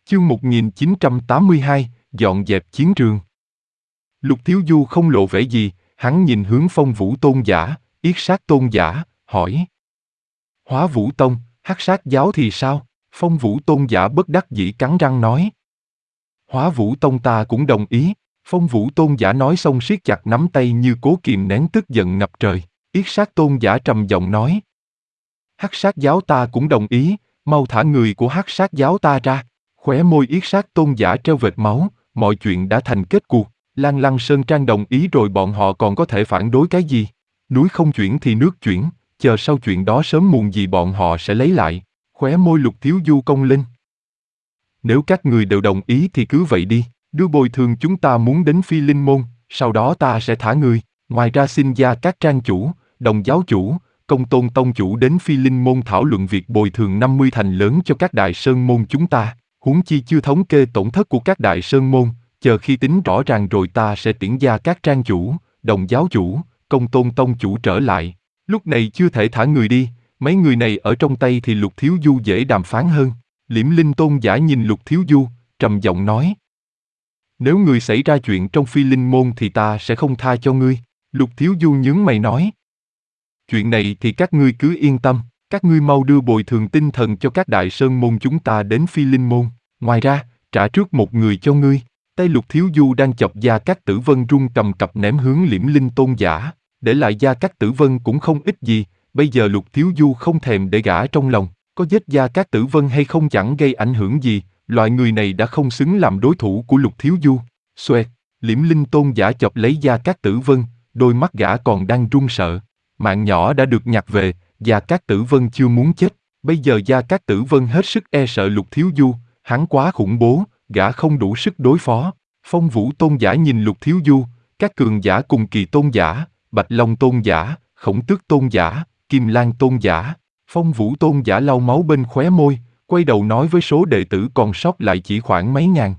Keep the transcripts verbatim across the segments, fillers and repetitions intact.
Chương một nghìn chín trăm tám mươi hai, dọn dẹp chiến trường. Lục Thiếu Du không lộ vẻ gì, hắn nhìn hướng Phong Vũ Tôn giả, Yết Sát Tôn giả, hỏi. Hóa Vũ Tông, Hắc Sát giáo thì sao? Phong Vũ Tôn giả bất đắc dĩ cắn răng nói. Hóa Vũ Tông ta cũng đồng ý. Phong Vũ Tôn giả nói xong siết chặt nắm tay như cố kìm nén tức giận ngập trời. Yết Sát Tôn giả trầm giọng nói. Hắc Sát giáo ta cũng đồng ý, mau thả người của Hắc Sát giáo ta ra. Khóe môi Yết Sát Tôn giả treo vệt máu, mọi chuyện đã thành kết cuộc. Lan Lăng Sơn Trang đồng ý rồi bọn họ còn có thể phản đối cái gì? Núi không chuyển thì nước chuyển, chờ sau chuyện đó sớm muộn gì bọn họ sẽ lấy lại. Khóe môi Lục Thiếu Du cong lên. Nếu các người đều đồng ý thì cứ vậy đi, đưa bồi thường chúng ta muốn đến Phi Linh Môn, sau đó ta sẽ thả người. Ngoài ra xin Gia Cát trang chủ, Đồng giáo chủ, Công Tôn tông chủ đến Phi Linh Môn thảo luận việc bồi thường năm mươi thành lớn cho các đại sơn môn chúng ta. Huống chi chưa thống kê tổn thất của các đại sơn môn, chờ khi tính rõ ràng rồi ta sẽ tiễn Gia Cát trang chủ, Đồng giáo chủ, Công Tôn tông chủ trở lại. Lúc này chưa thể thả người đi, mấy người này ở trong tay thì Lục Thiếu Du dễ đàm phán hơn. Liễm Linh Tôn giả nhìn Lục Thiếu Du, trầm giọng nói. Nếu người xảy ra chuyện trong Phi Linh môn thì ta sẽ không tha cho ngươi. Lục Thiếu Du nhướng mày nói. Chuyện này thì các ngươi cứ yên tâm, các ngươi mau đưa bồi thường tinh thần cho các đại sơn môn chúng ta đến Phi Linh môn. Ngoài ra, trả trước một người cho ngươi. Tay Lục Thiếu Du đang chọc Gia Cát Tử Vân run cầm cập ném hướng Liễm Linh Tôn giả, để lại Gia Cát Tử Vân cũng không ít gì. Bây giờ Lục Thiếu Du không thèm để gã trong lòng, có giết Gia Cát Tử Vân hay không chẳng gây ảnh hưởng gì, loại người này đã không xứng làm đối thủ của Lục Thiếu Du. Xoẹt, Liễm Linh Tôn giả chọc lấy Gia Cát Tử Vân, đôi mắt gã còn đang run sợ. Mạng nhỏ đã được nhặt về, Gia Cát Tử Vân chưa muốn chết, bây giờ Gia Cát Tử Vân hết sức e sợ Lục Thiếu Du, hắn quá khủng bố, gã không đủ sức đối phó. Phong Vũ Tôn giả nhìn Lục Thiếu Du, các cường giả cùng Kỳ Tôn giả, Bạch Long Tôn giả, Khổng Tước Tôn giả, Kim Lan Tôn giả. Phong Vũ Tôn giả lau máu bên khóe môi, quay đầu nói với số đệ tử còn sót lại chỉ khoảng mấy ngàn.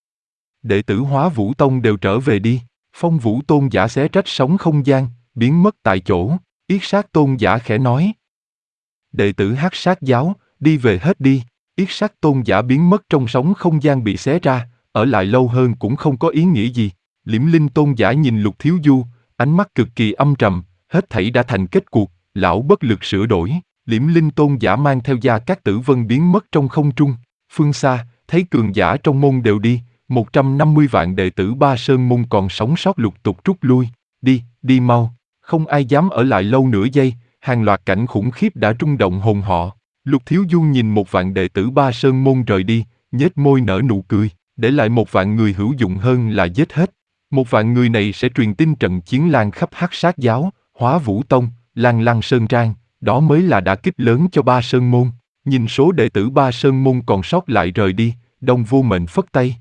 Đệ tử Hóa Vũ Tông đều trở về đi. Phong Vũ Tôn giả xé rách sóng không gian, biến mất tại chỗ. Yết Sát Tôn giả khẽ nói. Đệ tử Hắc Sát giáo, đi về hết đi. Yết Sát Tôn giả biến mất trong sóng không gian bị xé ra, ở lại lâu hơn cũng không có ý nghĩa gì. Liễm Linh Tôn giả nhìn Lục Thiếu Du, ánh mắt cực kỳ âm trầm, hết thảy đã thành kết cuộc, lão bất lực sửa đổi. Liễm Linh Tôn giả mang theo Gia Cát Tử Vân biến mất trong không trung. Phương xa, thấy cường giả trong môn đều đi, một trăm năm mươi vạn đệ tử Ba Sơn môn còn sống sót lục tục rút lui. Đi, đi mau, không ai dám ở lại lâu nửa giây, hàng loạt cảnh khủng khiếp đã rung động hồn họ. Lục Thiếu Du nhìn một vạn đệ tử Ba Sơn môn rời đi, nhếch môi nở nụ cười, để lại một vạn người hữu dụng hơn là giết hết. Một vạn người này sẽ truyền tin trận chiến lan khắp Hắc Sát giáo, Hóa Vũ Tông, Lan Lăng Sơn Trang. Đó mới là đả kích lớn cho Ba Sơn môn. Nhìn số đệ tử Ba Sơn môn còn sót lại rời đi, Đông Vô Mệnh phất tay.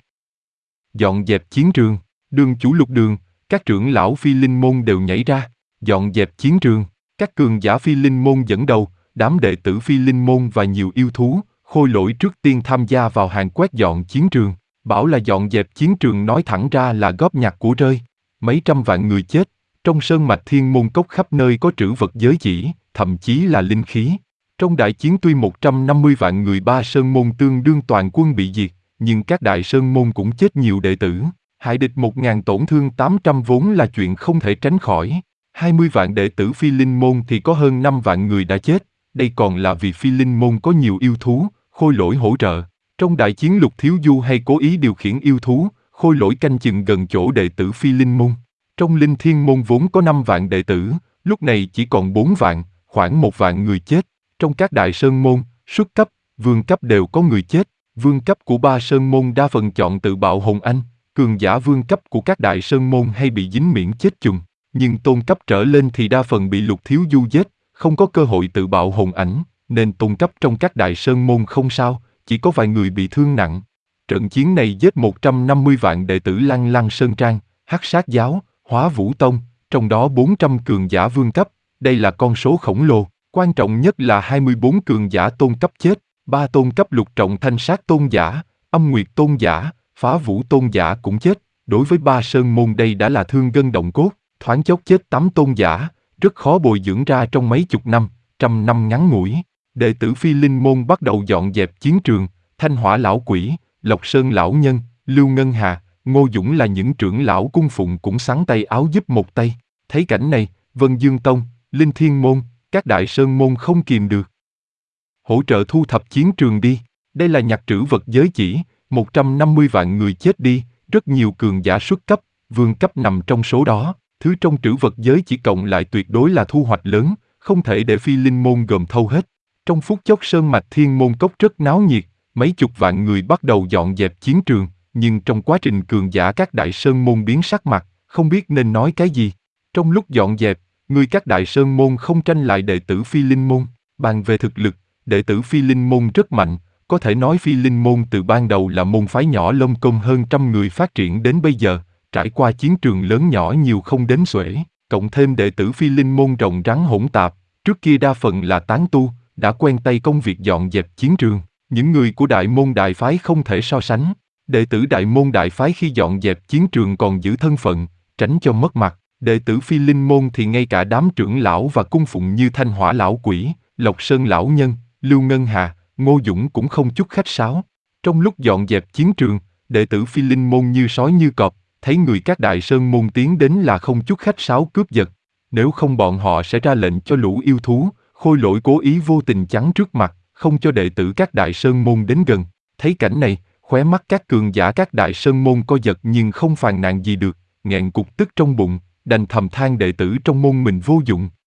Dọn dẹp chiến trường, Đường chủ Lục Đường, các trưởng lão Phi Linh môn đều nhảy ra. Dọn dẹp chiến trường, các cường giả Phi Linh môn dẫn đầu, đám đệ tử Phi Linh môn và nhiều yêu thú, khôi lỗi trước tiên tham gia vào hàng quét dọn chiến trường. Bảo là dọn dẹp chiến trường nói thẳng ra là góp nhặt của rơi. Mấy trăm vạn người chết, trong sơn mạch Thiên Môn Cốc khắp nơi có trữ vật giới chỉ, thậm chí là linh khí. Trong đại chiến tuy một trăm năm mươi vạn người Ba Sơn môn tương đương toàn quân bị diệt, nhưng các đại sơn môn cũng chết nhiều đệ tử. Hại địch một ngàn tổn thương tám trăm vốn là chuyện không thể tránh khỏi. hai mươi vạn đệ tử Phi Linh môn thì có hơn năm vạn người đã chết. Đây còn là vì Phi Linh môn có nhiều yêu thú, khôi lỗi hỗ trợ. Trong đại chiến Lục Thiếu Du hay cố ý điều khiển yêu thú, khôi lỗi canh chừng gần chỗ đệ tử Phi Linh môn. Trong Linh Thiên môn vốn có năm vạn đệ tử, lúc này chỉ còn bốn vạn, khoảng một vạn người chết. Trong các đại sơn môn, xuất cấp, vương cấp đều có người chết. Vương cấp của Ba Sơn môn đa phần chọn tự bạo hồn anh, cường giả vương cấp của các đại sơn môn hay bị dính miễn chết chùng. Nhưng tôn cấp trở lên thì đa phần bị Lục Thiếu Du giết, không có cơ hội tự bạo hồn ảnh, nên tôn cấp trong các đại sơn môn không sao, chỉ có vài người bị thương nặng. Trận chiến này giết một trăm năm mươi vạn đệ tử Lăng Lăng Sơn Trang, Hắc Sát giáo, Hóa Vũ Tông, trong đó bốn trăm cường giả vương cấp, đây là con số khổng lồ. Quan trọng nhất là hai mươi bốn cường giả tôn cấp chết, ba tôn cấp lục trọng Thanh Sát tôn giả, Âm Nguyệt tôn giả, Phá Vũ tôn giả cũng chết. Đối với Ba Sơn môn đây đã là thương gân động cốt, thoáng chốc chết tám tôn giả, rất khó bồi dưỡng ra trong mấy chục năm, trăm năm ngắn ngủi. Đệ tử Phi Linh môn bắt đầu dọn dẹp chiến trường. Thanh Hỏa lão quỷ, Lộc Sơn lão nhân, Lưu Ngân Hà, Ngô Dũng là những trưởng lão cung phụng cũng xắn tay áo giúp một tay. Thấy cảnh này, Vân Dương Tông, Linh Thiên Môn, các đại sơn môn không kìm được. Hỗ trợ thu thập chiến trường đi, đây là nhặt trữ vật giới chỉ, một trăm năm mươi vạn người chết đi, rất nhiều cường giả xuất cấp, vương cấp nằm trong số đó, thứ trong trữ vật giới chỉ cộng lại tuyệt đối là thu hoạch lớn, không thể để Phi Linh Môn gồm thâu hết. Trong phút chốc sơn mạch Thiên Môn Cốc rất náo nhiệt, mấy chục vạn người bắt đầu dọn dẹp chiến trường, nhưng trong quá trình cường giả các đại sơn môn biến sắc mặt, không biết nên nói cái gì. Trong lúc dọn dẹp, người các đại sơn môn không tranh lại đệ tử Phi Linh Môn, bàn về thực lực, đệ tử Phi Linh Môn rất mạnh, có thể nói Phi Linh Môn từ ban đầu là môn phái nhỏ lông công hơn trăm người phát triển đến bây giờ, trải qua chiến trường lớn nhỏ nhiều không đếm xuể, cộng thêm đệ tử Phi Linh Môn rộng rắn hỗn tạp, trước kia đa phần là tán tu, đã quen tay công việc dọn dẹp chiến trường. Những người của đại môn đại phái không thể so sánh. Đệ tử đại môn đại phái khi dọn dẹp chiến trường còn giữ thân phận, tránh cho mất mặt. Đệ tử Phi Linh Môn thì ngay cả đám trưởng lão và cung phụng như Thanh Hỏa lão quỷ, Lộc Sơn lão nhân, Lưu Ngân Hà, Ngô Dũng cũng không chút khách sáo. Trong lúc dọn dẹp chiến trường, đệ tử Phi Linh Môn như sói như cọp, thấy người các đại sơn môn tiến đến là không chút khách sáo cướp giật. Nếu không bọn họ sẽ ra lệnh cho lũ yêu thú, Khôi Lỗi cố ý vô tình chắn trước mặt, không cho đệ tử các đại sơn môn đến gần. Thấy cảnh này, khóe mắt các cường giả các đại sơn môn co giật nhưng không phàn nàn gì được, nghẹn cục tức trong bụng, đành thầm than đệ tử trong môn mình vô dụng.